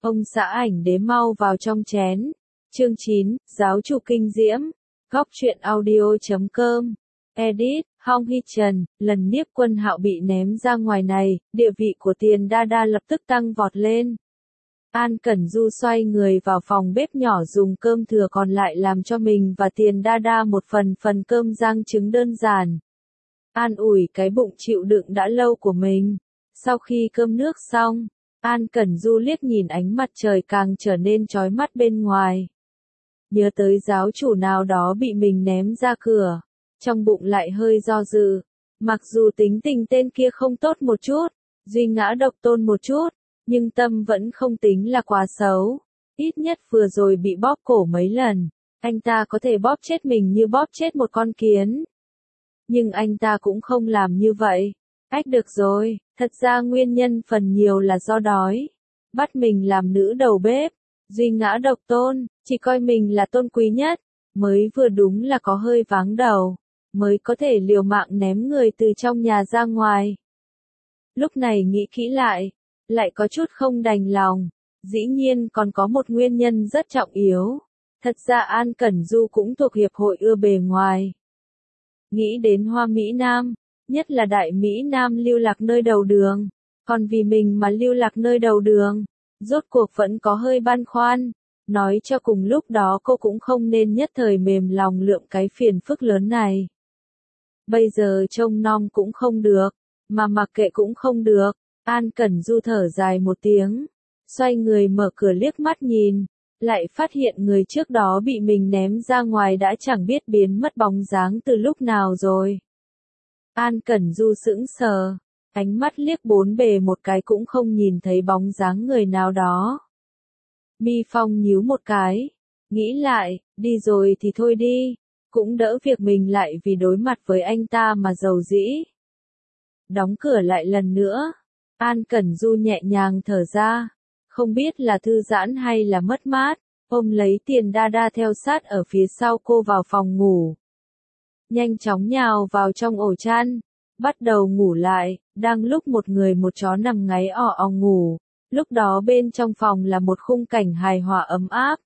Ông xã ảnh đế mau vào trong chén. Chương 9, giáo chủ kinh diễm. Góc truyện audio.com. Edit, Hong Hee Trần, lần Niếp Quân Hạo bị ném ra ngoài này, địa vị của Tiền Đa Đa lập tức tăng vọt lên. An Cẩn Du xoay người vào phòng bếp nhỏ dùng cơm thừa còn lại làm cho mình và Tiền Đa Đa một phần cơm rang trứng đơn giản. An ủi cái bụng chịu đựng đã lâu của mình. Sau khi cơm nước xong, An Cẩn Du liếc nhìn ánh mặt trời càng trở nên chói mắt bên ngoài. Nhớ tới giáo chủ nào đó bị mình ném ra cửa, trong bụng lại hơi do dự. Mặc dù tính tình tên kia không tốt một chút, duy ngã độc tôn một chút, nhưng tâm vẫn không tính là quá xấu. Ít nhất vừa rồi bị bóp cổ mấy lần, anh ta có thể bóp chết mình như bóp chết một con kiến. Nhưng anh ta cũng không làm như vậy. Ách được rồi, thật ra nguyên nhân phần nhiều là do đói. Bắt mình làm nữ đầu bếp, duy ngã độc tôn, chỉ coi mình là tôn quý nhất, mới vừa đúng là có hơi váng đầu, mới có thể liều mạng ném người từ trong nhà ra ngoài. Lúc này nghĩ kỹ lại có chút không đành lòng, dĩ nhiên còn có một nguyên nhân rất trọng yếu. Thật ra An Cẩn Du cũng thuộc hiệp hội ưa bề ngoài. Nghĩ đến Hoa Mỹ Nam, nhất là Đại Mỹ Nam lưu lạc nơi đầu đường, còn vì mình mà lưu lạc nơi đầu đường, rốt cuộc vẫn có hơi băn khoăn. Nói cho cùng lúc đó cô cũng không nên nhất thời mềm lòng lượm cái phiền phức lớn này. Bây giờ trông nom cũng không được, mà mặc kệ cũng không được. An Cẩn Du thở dài một tiếng, xoay người mở cửa liếc mắt nhìn, lại phát hiện người trước đó bị mình ném ra ngoài đã chẳng biết biến mất bóng dáng từ lúc nào rồi. An Cẩn Du sững sờ, ánh mắt liếc bốn bề một cái cũng không nhìn thấy bóng dáng người nào đó. Mi Phong nhíu một cái, nghĩ lại, đi rồi thì thôi đi, cũng đỡ việc mình lại vì đối mặt với anh ta mà giàu dĩ. Đóng cửa lại lần nữa, An Cẩn Du nhẹ nhàng thở ra, không biết là thư giãn hay là mất mát, ôm lấy Tiền Đa Đa theo sát ở phía sau cô vào phòng ngủ. Nhanh chóng nhào vào trong ổ chăn, bắt đầu ngủ lại, đang lúc một người một chó nằm ngáy ò ò ngủ, lúc đó bên trong phòng là một khung cảnh hài hòa ấm áp.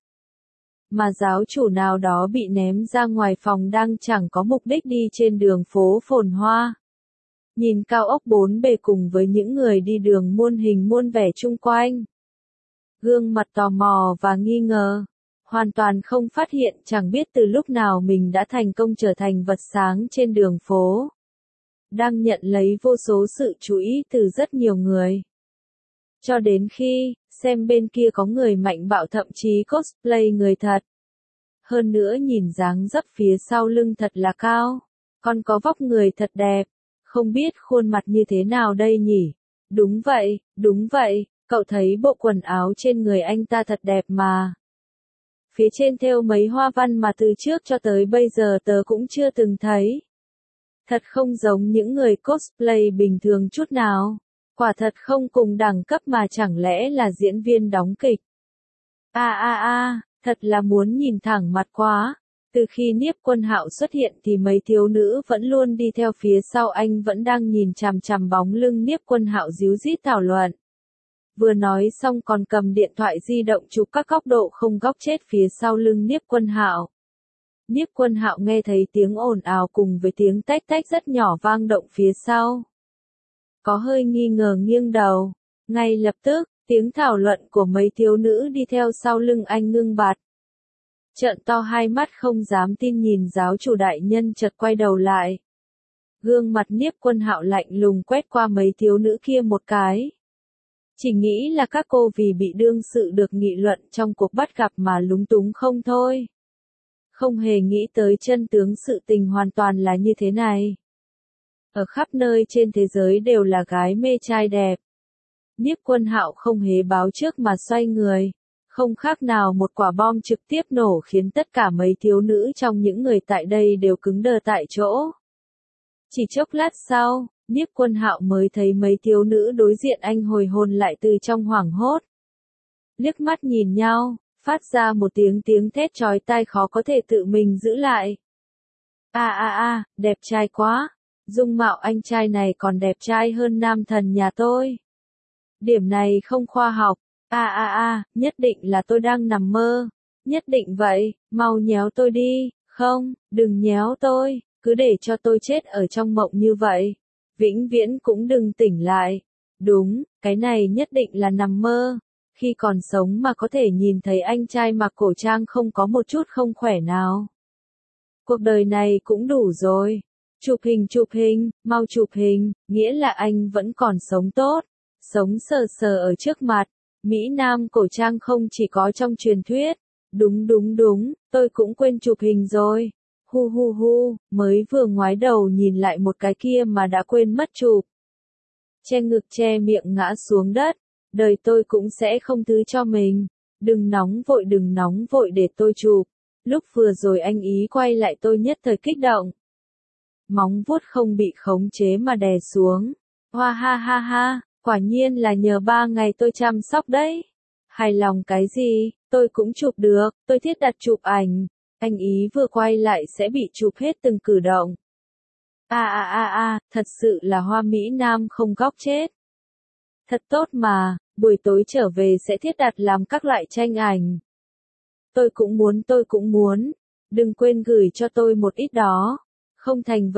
Mà giáo chủ nào đó bị ném ra ngoài phòng đang chẳng có mục đích đi trên đường phố phồn hoa. Nhìn cao ốc bốn bề cùng với những người đi đường muôn hình muôn vẻ chung quanh. Gương mặt tò mò và nghi ngờ, hoàn toàn không phát hiện chẳng biết từ lúc nào mình đã thành công trở thành vật sáng trên đường phố. Đang nhận lấy vô số sự chú ý từ rất nhiều người. Cho đến khi, xem bên kia có người mạnh bạo thậm chí cosplay người thật. Hơn nữa nhìn dáng dấp phía sau lưng thật là cao, còn có vóc người thật đẹp, không biết khuôn mặt như thế nào đây nhỉ? Đúng vậy, cậu thấy bộ quần áo trên người anh ta thật đẹp mà. Phía trên thêu mấy hoa văn mà từ trước cho tới bây giờ tớ cũng chưa từng thấy. Thật không giống những người cosplay bình thường chút nào. Quả thật không cùng đẳng cấp mà chẳng lẽ là diễn viên đóng kịch. Thật là muốn nhìn thẳng mặt quá. Từ khi Niếp Quân Hạo xuất hiện thì mấy thiếu nữ vẫn luôn đi theo phía sau anh vẫn đang nhìn chằm chằm bóng lưng Niếp Quân Hạo díu dít thảo luận. Vừa nói xong còn cầm điện thoại di động chụp các góc độ không góc chết phía sau lưng Niếp Quân Hạo. Niếp Quân Hạo nghe thấy tiếng ồn ào cùng với tiếng tách tách rất nhỏ vang động phía sau. Có hơi nghi ngờ nghiêng đầu, ngay lập tức, tiếng thảo luận của mấy thiếu nữ đi theo sau lưng anh ngưng bặt. Trợn to hai mắt không dám tin nhìn giáo chủ đại nhân chợt quay đầu lại. Gương mặt Niếp Quân Hạo lạnh lùng quét qua mấy thiếu nữ kia một cái. Chỉ nghĩ là các cô vì bị đương sự được nghị luận trong cuộc bắt gặp mà lúng túng không thôi. Không hề nghĩ tới chân tướng sự tình hoàn toàn là như thế này. Ở khắp nơi trên thế giới đều là gái mê trai đẹp. Niếp Quân Hạo không hề báo trước mà xoay người, không khác nào một quả bom trực tiếp nổ khiến tất cả mấy thiếu nữ trong những người tại đây đều cứng đờ tại chỗ. Chỉ chốc lát sau, Niếp Quân Hạo mới thấy mấy thiếu nữ đối diện anh hồi hồn lại từ trong hoảng hốt. Liếc mắt nhìn nhau, phát ra một tiếng thét chói tai khó có thể tự mình giữ lại. Đẹp trai quá, dung mạo anh trai này còn đẹp trai hơn nam thần nhà tôi. Điểm này không khoa học, Nhất định là tôi đang nằm mơ. Nhất định vậy, mau nhéo tôi đi, không, đừng nhéo tôi, cứ để cho tôi chết ở trong mộng như vậy. Vĩnh viễn cũng đừng tỉnh lại. Đúng, cái này nhất định là nằm mơ. Khi còn sống mà có thể nhìn thấy anh trai mặc cổ trang không có một chút không khỏe nào. Cuộc đời này cũng đủ rồi. Chụp hình, mau chụp hình, nghĩa là anh vẫn còn sống tốt. Sống sờ sờ ở trước mặt. Mỹ Nam cổ trang không chỉ có trong truyền thuyết. Đúng, tôi cũng quên chụp hình rồi. Hu, mới vừa ngoái đầu nhìn lại một cái kia mà đã quên mất chụp. Che ngực che miệng ngã xuống đất. Đời tôi cũng sẽ không thứ cho mình. Đừng nóng vội để tôi chụp. Lúc vừa rồi anh ý quay lại tôi nhất thời kích động. Móng vuốt không bị khống chế mà đè xuống. Hoa ha, quả nhiên là nhờ 3 ngày tôi chăm sóc đấy. Hài lòng cái gì, tôi cũng chụp được, tôi thiết đặt chụp ảnh. Anh ý vừa quay lại sẽ bị chụp hết từng cử động. Thật sự là hoa Mỹ Nam không góc chết. Thật tốt mà, buổi tối trở về sẽ thiết đặt làm các loại tranh ảnh. Tôi cũng muốn. Đừng quên gửi cho tôi một ít đó. Không thành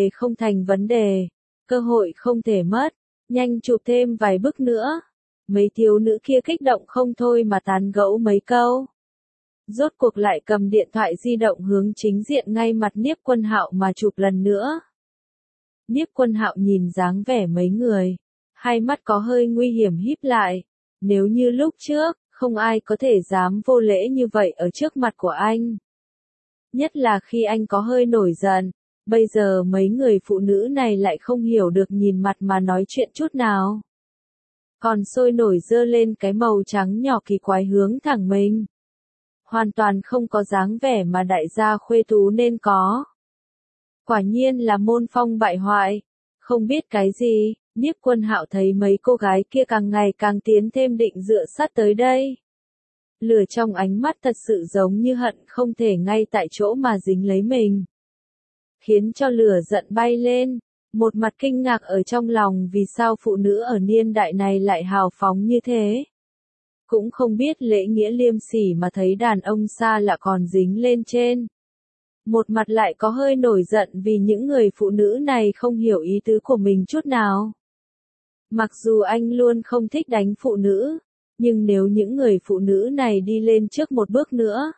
vấn đề. Cơ hội không thể mất. Nhanh chụp thêm vài bức nữa. Mấy thiếu nữ kia kích động không thôi mà tán gẫu mấy câu. Rốt cuộc lại cầm điện thoại di động hướng chính diện ngay mặt Niếp Quân Hạo mà chụp lần nữa. Niếp Quân Hạo nhìn dáng vẻ mấy người. Hai mắt có hơi nguy hiểm híp lại. Nếu như lúc trước, không ai có thể dám vô lễ như vậy ở trước mặt của anh. Nhất là khi anh có hơi nổi giận. Bây giờ mấy người phụ nữ này lại không hiểu được nhìn mặt mà nói chuyện chút nào. Còn sôi nổi dơ lên cái màu trắng nhỏ kỳ quái hướng thẳng mình. Hoàn toàn không có dáng vẻ mà đại gia khuê tú nên có. Quả nhiên là môn phong bại hoại. Không biết cái gì, Niếp Quân Hạo thấy mấy cô gái kia càng ngày càng tiến thêm định dựa sát tới đây. Lửa trong ánh mắt thật sự giống như hận không thể ngay tại chỗ mà dính lấy mình. Khiến cho lửa giận bay lên, một mặt kinh ngạc ở trong lòng vì sao phụ nữ ở niên đại này lại hào phóng như thế. Cũng không biết lễ nghĩa liêm sỉ mà thấy đàn ông xa lạ còn dính lên trên. Một mặt lại có hơi nổi giận vì những người phụ nữ này không hiểu ý tứ của mình chút nào. Mặc dù anh luôn không thích đánh phụ nữ, nhưng nếu những người phụ nữ này đi lên trước một bước nữa,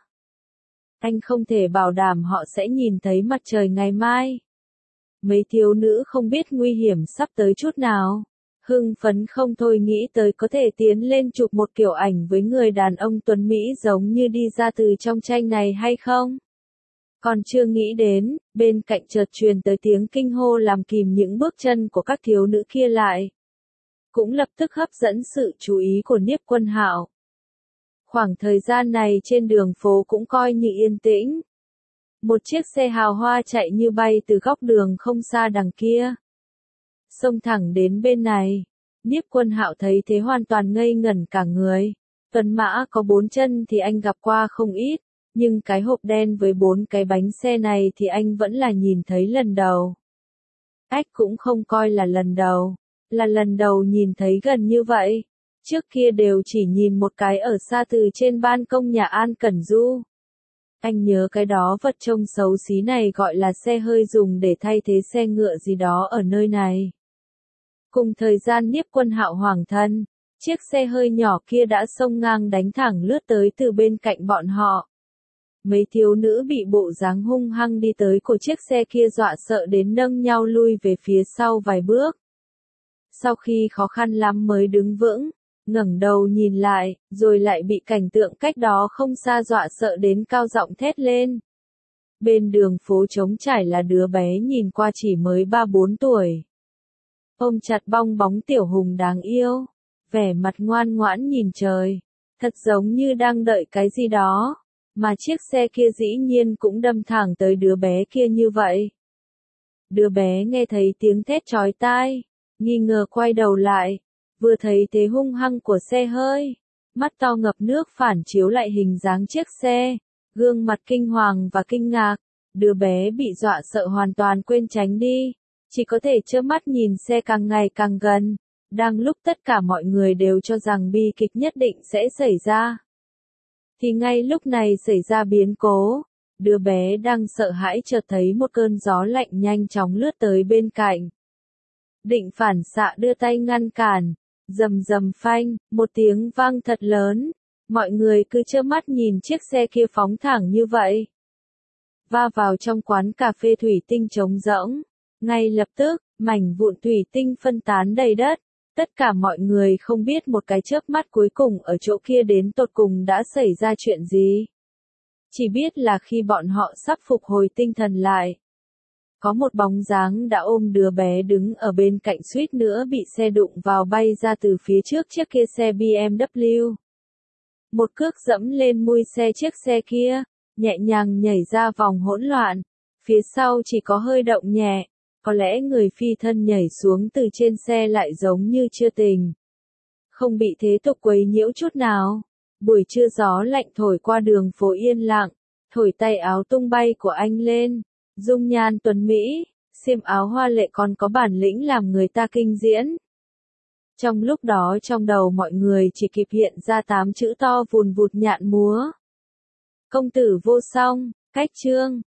anh không thể bảo đảm họ sẽ nhìn thấy mặt trời ngày mai. Mấy thiếu nữ không biết nguy hiểm sắp tới chút nào. Hưng phấn không thôi nghĩ tới có thể tiến lên chụp một kiểu ảnh với người đàn ông tuấn Mỹ giống như đi ra từ trong tranh này hay không. Còn chưa nghĩ đến, bên cạnh chợt truyền tới tiếng kinh hô làm kìm những bước chân của các thiếu nữ kia lại. Cũng lập tức hấp dẫn sự chú ý của Niếp Quân Hạo. Khoảng thời gian này trên đường phố cũng coi như yên tĩnh. Một chiếc xe hào hoa chạy như bay từ góc đường không xa đằng kia. Xông thẳng đến bên này. Niếp Quân Hạo thấy thế hoàn toàn ngây ngẩn cả người. Tuấn mã có 4 chân thì anh gặp qua không ít, nhưng cái hộp đen với 4 cái bánh xe này thì anh vẫn là nhìn thấy lần đầu. Ách cũng không coi là lần đầu, là lần đầu nhìn thấy gần như vậy. Trước kia đều chỉ nhìn một cái ở xa từ trên ban công nhà An Cẩn Du. Anh nhớ cái đó vật trông xấu xí này gọi là xe hơi dùng để thay thế xe ngựa gì đó ở nơi này. Cùng thời gian Niếp Quân Hạo hoàng thân, chiếc xe hơi nhỏ kia đã xông ngang đánh thẳng lướt tới từ bên cạnh bọn họ. Mấy thiếu nữ bị bộ dáng hung hăng đi tới của chiếc xe kia dọa sợ đến nâng nhau lui về phía sau vài bước. Sau khi khó khăn lắm mới đứng vững, ngẩng đầu nhìn lại, rồi lại bị cảnh tượng cách đó không xa dọa sợ đến cao giọng thét lên. Bên đường phố trống trải là đứa bé nhìn qua chỉ mới 3-4 tuổi. Ôm chặt bong bóng tiểu hùng đáng yêu, vẻ mặt ngoan ngoãn nhìn trời, thật giống như đang đợi cái gì đó, mà chiếc xe kia dĩ nhiên cũng đâm thẳng tới đứa bé kia như vậy. Đứa bé nghe thấy tiếng thét chói tai, nghi ngờ quay đầu lại, vừa thấy thế hung hăng của xe hơi, mắt to ngập nước phản chiếu lại hình dáng chiếc xe, gương mặt kinh hoàng và kinh ngạc, đứa bé bị dọa sợ hoàn toàn quên tránh đi, chỉ có thể trơ mắt nhìn xe càng ngày càng gần, Đang lúc tất cả mọi người đều cho rằng bi kịch nhất định sẽ xảy ra, thì ngay lúc này xảy ra biến cố. Đứa bé đang sợ hãi chợt thấy một cơn gió lạnh nhanh chóng lướt tới bên cạnh. Định phản xạ đưa tay ngăn cản, rầm rầm phanh, một tiếng vang thật lớn. Mọi người cứ trơ mắt nhìn chiếc xe kia phóng thẳng như vậy. Va vào trong quán cà phê thủy tinh trống rỗng. Ngay lập tức, mảnh vụn thủy tinh phân tán đầy đất. Tất cả mọi người không biết một cái chớp mắt cuối cùng ở chỗ kia đến tột cùng đã xảy ra chuyện gì. Chỉ biết là khi bọn họ sắp phục hồi tinh thần lại, có một bóng dáng đã ôm đứa bé đứng ở bên cạnh suýt nữa bị xe đụng vào bay ra từ phía trước chiếc kia xe BMW. Một cước dẫm lên mui xe chiếc xe kia, nhẹ nhàng nhảy ra vòng hỗn loạn. Phía sau chỉ có hơi động nhẹ, có lẽ người phi thân nhảy xuống từ trên xe lại giống như chưa tỉnh. Không bị thế tục quấy nhiễu chút nào. Buổi trưa gió lạnh thổi qua đường phố yên lặng, thổi tay áo tung bay của anh lên. Dung nhan tuấn Mỹ, xiêm áo hoa lệ còn có bản lĩnh làm người ta kinh diễn. Trong lúc đó trong đầu mọi người chỉ kịp hiện ra 8 chữ to vùn vụt nhạn múa. Công tử vô song, cách chương.